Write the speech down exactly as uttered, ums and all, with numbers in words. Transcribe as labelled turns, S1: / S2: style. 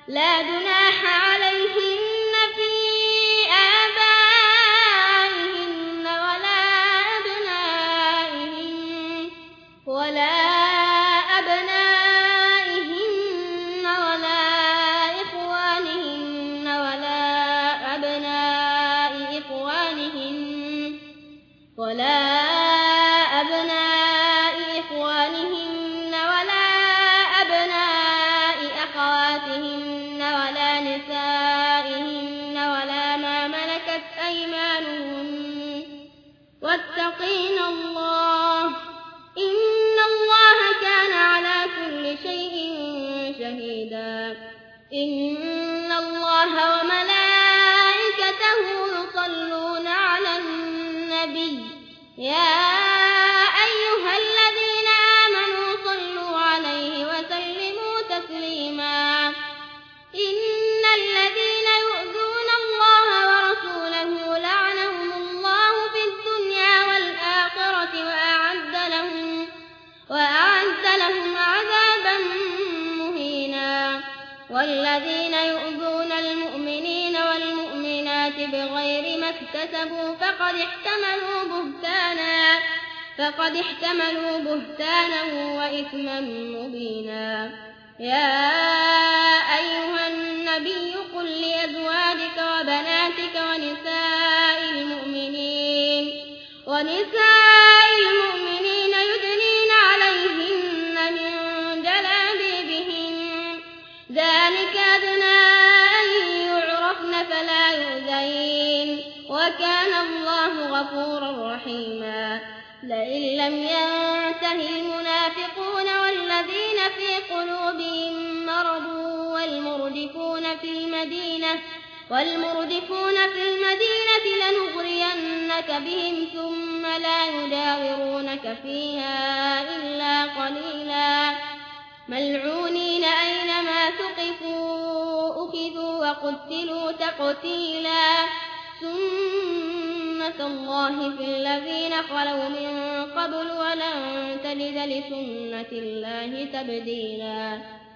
S1: لا جناح عليهن في آبائهن ولا أبنائهن ولا أبنائهن ولا إخوانهن ولا أبناء إخوانهن ولا أبناء إخوانهن ولا أبناء أخواتهن ولا نسائهن ولا ما ملكت أيمانهن واتقين الله إن الله كان على كل شيء شهيدا إن الله وملائكته يصلون على النبي يا أيها الذين آمنوا صلوا عليه وسلموا تسليما إن الذين يؤذون الله ورسوله لعنهم الله في الدنيا والآخرة وأعد لهم, وأعد لهم عذابا مهينا والذين يؤذون المؤمنين والمؤمنات بغير ما اكتسبوا فقد احتملوا بهتانا فقد احتملوا بهتانا وإثما مبينا يا أيها النبي قل لأزواجك وبناتك ونساء المؤمنين ونساء المؤمنين يدنين عليهن من جلابيبهن ذلك أدنى أن يعرفن فلا يؤذين وكان الله غفورا رحيما لئن لم ينته المنافقون والذين في قلوبهم مرض والمردفون في المدينة والمردفون في المدينة لنغرينك بهم ثم لا يجاورونك فيها إلا قليلا ملعونين أينما ثقفوا أخذوا وقتلوا تقتيلا سنة الله في الذين خلوا من قبل ولن تجد لسنة الله تبديلا